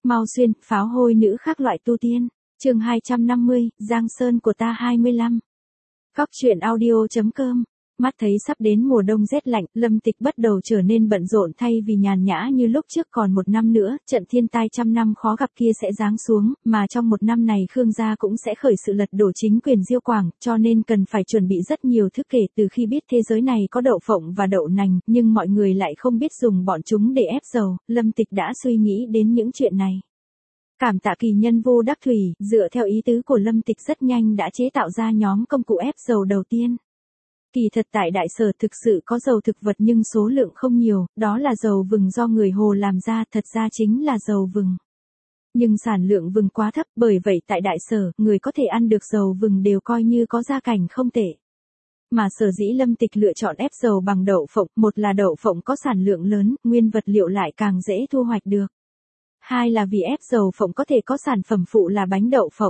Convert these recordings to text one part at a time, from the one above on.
Mau xuyên, pháo hôi nữ khác loại tu tiên. Chương 250, Giang Sơn của ta 25. Góc truyện audio.com. Mắt thấy sắp đến mùa đông rét lạnh, Lâm Tịch bắt đầu trở nên bận rộn thay vì nhàn nhã như lúc trước. Còn một năm nữa, trận thiên tai trăm năm khó gặp kia sẽ giáng xuống, mà trong một năm này Khương gia cũng sẽ khởi sự lật đổ chính quyền Diêu Quảng, cho nên cần phải chuẩn bị rất nhiều thứ. Kể từ khi biết thế giới này có đậu phộng và đậu nành, nhưng mọi người lại không biết dùng bọn chúng để ép dầu, Lâm Tịch đã suy nghĩ đến những chuyện này. Cảm tạ kỳ nhân Vô Đắc Thủy, dựa theo ý tứ của Lâm Tịch rất nhanh đã chế tạo ra nhóm công cụ ép dầu đầu tiên. Kỳ thật tại Đại Sở thực sự có dầu thực vật nhưng số lượng không nhiều, đó là dầu vừng do người Hồ làm ra, thật ra chính là dầu vừng. Nhưng sản lượng vừng quá thấp, bởi vậy tại Đại Sở, người có thể ăn được dầu vừng đều coi như có gia cảnh không tệ. Mà sở dĩ Lâm Tịch lựa chọn ép dầu bằng đậu phộng, một là đậu phộng có sản lượng lớn, nguyên vật liệu lại càng dễ thu hoạch được. Hai là vì ép dầu phộng có thể có sản phẩm phụ là bánh đậu phộng.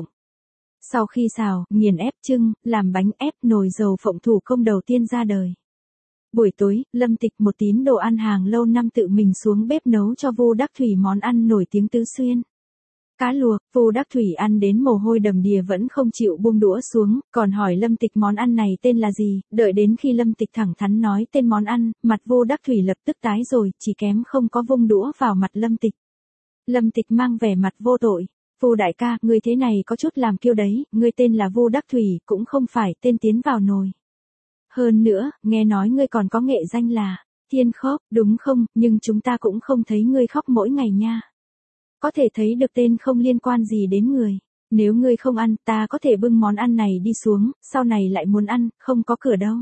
Sau khi xào, nghiền ép trưng, làm bánh ép nồi dầu phộng thủ công đầu tiên ra đời. Buổi tối, Lâm Tịch một tín đồ ăn hàng lâu năm tự mình xuống bếp nấu cho Vô Đắc Thủy món ăn nổi tiếng Tứ Xuyên. Cá luộc, Vô Đắc Thủy ăn đến mồ hôi đầm đìa vẫn không chịu buông đũa xuống, còn hỏi Lâm Tịch món ăn này tên là gì, đợi đến khi Lâm Tịch thẳng thắn nói tên món ăn, mặt Vô Đắc Thủy lập tức tái rồi, chỉ kém không có vung đũa vào mặt Lâm Tịch. Lâm Tịch mang vẻ mặt vô tội. Vô đại ca, ngươi thế này có chút làm kiêu đấy, ngươi tên là Vô Đắc Thủy, cũng không phải tên tiến vào nồi. Hơn nữa, nghe nói ngươi còn có nghệ danh là Thiên Khóc, đúng không, nhưng chúng ta cũng không thấy ngươi khóc mỗi ngày nha. Có thể thấy được tên không liên quan gì đến người. Nếu ngươi không ăn, ta có thể bưng món ăn này đi xuống, sau này lại muốn ăn, không có cửa đâu.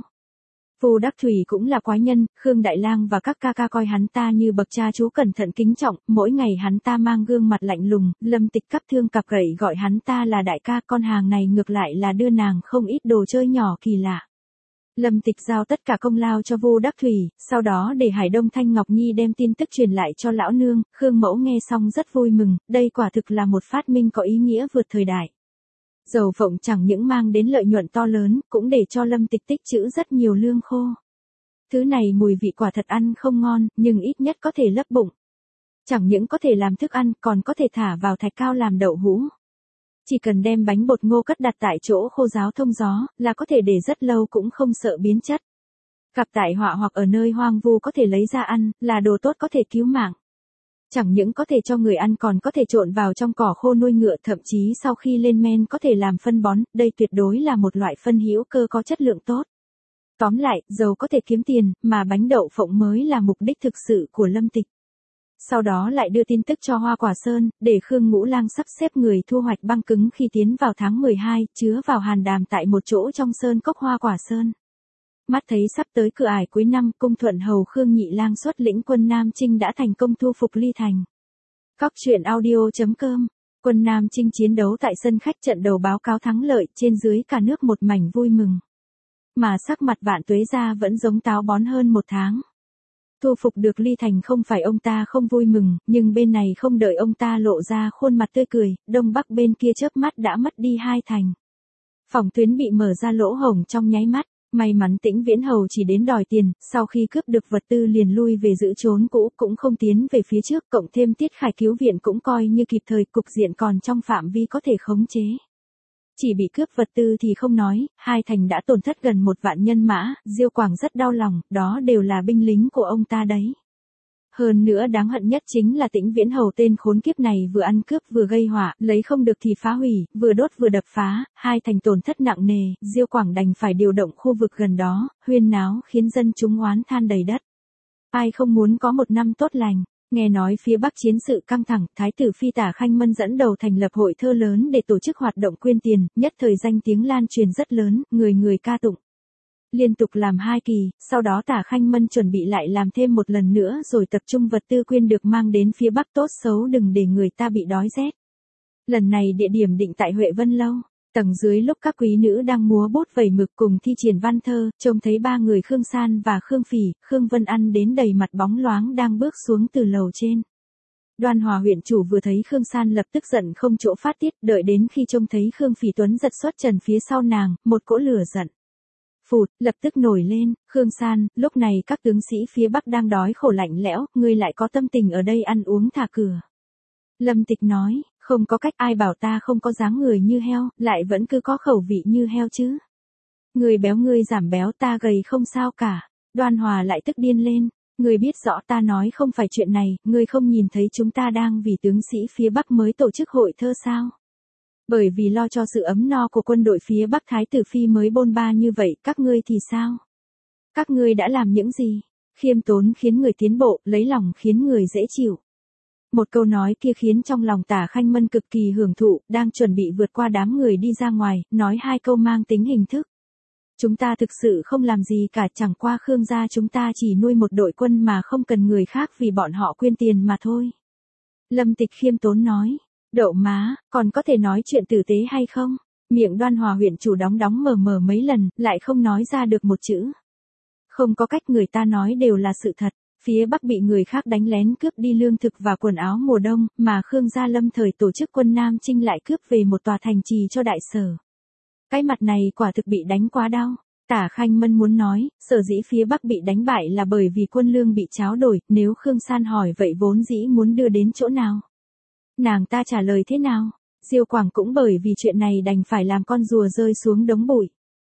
Vô Đắc Thủy cũng là quái nhân, Khương Đại Lang và các ca ca coi hắn ta như bậc cha chú cẩn thận kính trọng, mỗi ngày hắn ta mang gương mặt lạnh lùng, Lâm Tịch cắp thương cặp gậy gọi hắn ta là đại ca, con hàng này ngược lại là đưa nàng không ít đồ chơi nhỏ kỳ lạ. Lâm Tịch giao tất cả công lao cho Vô Đắc Thủy, sau đó để Hải Đông Thanh Ngọc Nhi đem tin tức truyền lại cho lão nương, Khương Mẫu nghe xong rất vui mừng, đây quả thực là một phát minh có ý nghĩa vượt thời đại. Dầu phộng chẳng những mang đến lợi nhuận to lớn, cũng để cho Lâm Tịch tích trữ rất nhiều lương khô. Thứ này mùi vị quả thật ăn không ngon, nhưng ít nhất có thể lấp bụng. Chẳng những có thể làm thức ăn, còn có thể thả vào thạch cao làm đậu hũ. Chỉ cần đem bánh bột ngô cất đặt tại chỗ khô ráo thông gió, là có thể để rất lâu cũng không sợ biến chất. Gặp tại họa hoặc ở nơi hoang vu có thể lấy ra ăn, là đồ tốt có thể cứu mạng. Chẳng những có thể cho người ăn còn có thể trộn vào trong cỏ khô nuôi ngựa, thậm chí sau khi lên men có thể làm phân bón, đây tuyệt đối là một loại phân hữu cơ có chất lượng tốt. Tóm lại, dầu có thể kiếm tiền, mà bánh đậu phộng mới là mục đích thực sự của Lâm Tịch. Sau đó lại đưa tin tức cho Hoa Quả Sơn, để Khương Ngũ Lang sắp xếp người thu hoạch băng cứng khi tiến vào tháng 12, chứa vào hàn đàm tại một chỗ trong sơn cốc Hoa Quả Sơn. Mắt thấy sắp tới cửa ải cuối năm, cung thuận hầu Khương Nhị Lang xuất lĩnh quân Nam Chinh đã thành công thu phục Ly Thành. Góc truyện audio.com. Quân Nam Chinh chiến đấu tại sân khách, trận đầu báo cáo thắng lợi, trên dưới cả nước một mảnh vui mừng. Mà sắc mặt Vạn Tuế Gia vẫn giống táo bón hơn một tháng. Thu phục được Ly Thành không phải ông ta không vui mừng, nhưng bên này không đợi ông ta lộ ra khuôn mặt tươi cười, Đông Bắc bên kia chớp mắt đã mất đi 2 thành. Phòng tuyến bị mở ra lỗ hổng trong nháy mắt. May mắn Tĩnh Viễn Hầu chỉ đến đòi tiền, sau khi cướp được vật tư liền lui về giữ trốn cũ, cũng không tiến về phía trước, cộng thêm Tiết Khải cứu viện cũng coi như kịp thời, cục diện còn trong phạm vi có thể khống chế. Chỉ bị cướp vật tư thì không nói, 2 thành đã tổn thất gần 1 vạn nhân mã, Diêu Quảng rất đau lòng, đó đều là binh lính của ông ta đấy. Hơn nữa đáng hận nhất chính là Tĩnh Viễn Hầu tên khốn kiếp này vừa ăn cướp vừa gây họa, lấy không được thì phá hủy, vừa đốt vừa đập phá, 2 thành tổn thất nặng nề, Diêu Quảng đành phải điều động khu vực gần đó, huyên náo khiến dân chúng oán than đầy đất. Ai không muốn có một năm tốt lành. Nghe nói phía Bắc chiến sự căng thẳng, Thái tử Phi Tả Khanh Mân dẫn đầu thành lập hội thơ lớn để tổ chức hoạt động quyên tiền, nhất thời danh tiếng lan truyền rất lớn, người người ca tụng. Liên tục làm 2 kỳ, sau đó Tả Khanh Mân chuẩn bị lại làm thêm một lần nữa rồi tập trung vật tư quyên được mang đến phía Bắc tốt xấu đừng để người ta bị đói rét. Lần này địa điểm định tại Huệ Vân Lâu, tầng dưới lúc các quý nữ đang múa bút vẩy mực cùng thi triển văn thơ, trông thấy 3 người Khương San và Khương Phỉ, Khương Vân Ăn đến đầy mặt bóng loáng đang bước xuống từ lầu trên. Đoan Hòa huyện chủ vừa thấy Khương San lập tức giận không chỗ phát tiết, đợi đến khi trông thấy Khương Phỉ Tuấn giật xuất trần phía sau nàng, một cỗ lửa giận phụt, lập tức nổi lên, Khương San, lúc này các tướng sĩ phía Bắc đang đói khổ lạnh lẽo, ngươi lại có tâm tình ở đây ăn uống thả cửa. Lâm Tịch nói, không có cách, ai bảo ta không có dáng người như heo, lại vẫn cứ có khẩu vị như heo chứ. Người béo ngươi giảm béo, ta gầy không sao cả. Đoan Hòa lại tức điên lên, ngươi biết rõ ta nói không phải chuyện này, ngươi không nhìn thấy chúng ta đang vì tướng sĩ phía Bắc mới tổ chức hội thơ sao? Bởi vì lo cho sự ấm no của quân đội phía Bắc, Thái tử Phi mới bôn ba như vậy, các ngươi thì sao? Các ngươi đã làm những gì? Khiêm tốn khiến người tiến bộ, lấy lòng khiến người dễ chịu. Một câu nói kia khiến trong lòng Tả Khanh Mân cực kỳ hưởng thụ, đang chuẩn bị vượt qua đám người đi ra ngoài, nói hai câu mang tính hình thức. Chúng ta thực sự không làm gì cả, chẳng qua Khương gia chúng ta chỉ nuôi một đội quân mà không cần người khác vì bọn họ quyên tiền mà thôi. Lâm Tịch khiêm tốn nói, đậu má, còn có thể nói chuyện tử tế hay không? Miệng Đoan Hòa huyện chủ đóng đóng mở mở mấy lần, lại không nói ra được một chữ. Không có cách, người ta nói đều là sự thật. Phía Bắc bị người khác đánh lén cướp đi lương thực và quần áo mùa đông, mà Khương gia lâm thời tổ chức quân Nam Chinh lại cướp về một tòa thành trì cho đại sở. Cái mặt này quả thực bị đánh quá đau. Tả Khanh Mân muốn nói, sở dĩ phía Bắc bị đánh bại là bởi vì quân lương bị tráo đổi, nếu Khương San hỏi vậy vốn dĩ muốn đưa đến chỗ nào? Nàng ta trả lời thế nào? Diêu Quảng cũng bởi vì chuyện này đành phải làm con rùa rơi xuống đống bụi.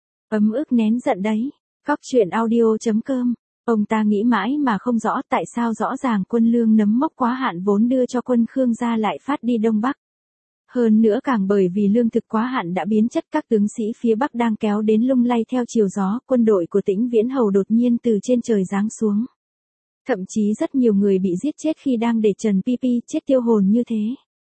Ấm ức nén giận đấy. Cóc truyện audio.com. Ông ta nghĩ mãi mà không rõ tại sao rõ ràng quân lương nấm mốc quá hạn vốn đưa cho quân Khương gia lại phát đi Đông Bắc. Hơn nữa càng bởi vì lương thực quá hạn đã biến chất, các tướng sĩ phía Bắc đang kéo đến lung lay theo chiều gió, quân đội của Tĩnh Viễn Hầu đột nhiên từ trên trời giáng xuống. Thậm chí rất nhiều người bị giết chết khi đang để Trần Pi Pi chết tiêu hồn như thế.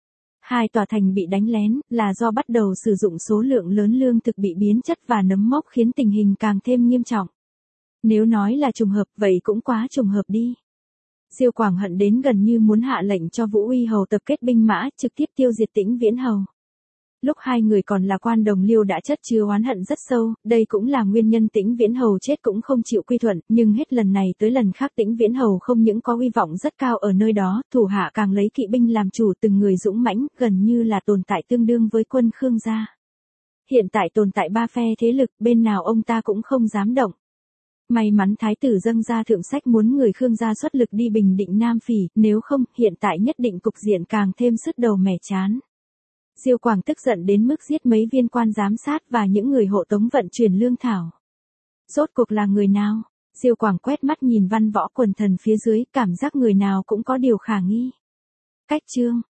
Hai tòa thành bị đánh lén là do bắt đầu sử dụng số lượng lớn lương thực bị biến chất và nấm mốc khiến tình hình càng thêm nghiêm trọng. Nếu nói là trùng hợp vậy cũng quá trùng hợp đi. Diêu Quảng hận đến gần như muốn hạ lệnh cho Vũ Uy Hầu tập kết binh mã trực tiếp tiêu diệt Tĩnh Viễn Hầu. Lúc hai người còn là quan đồng liêu đã chất chứa oán hận rất sâu, đây cũng là nguyên nhân Tĩnh Viễn Hầu chết cũng không chịu quy thuận, nhưng hết lần này tới lần khác Tĩnh Viễn Hầu không những có uy vọng rất cao ở nơi đó, thủ hạ càng lấy kỵ binh làm chủ, từng người dũng mãnh, gần như là tồn tại tương đương với quân Khương gia. Hiện tại tồn tại ba phe thế lực, bên nào ông ta cũng không dám động. May mắn thái tử dâng ra thượng sách muốn người Khương gia xuất lực đi bình định Nam Phỉ, nếu không, hiện tại nhất định cục diện càng thêm sứt đầu mẻ trán. Diêu Quảng tức giận đến mức giết mấy viên quan giám sát và những người hộ tống vận chuyển lương thảo. Rốt cuộc là người nào? Diêu Quảng quét mắt nhìn văn võ quần thần phía dưới, cảm giác người nào cũng có điều khả nghi. Cách chương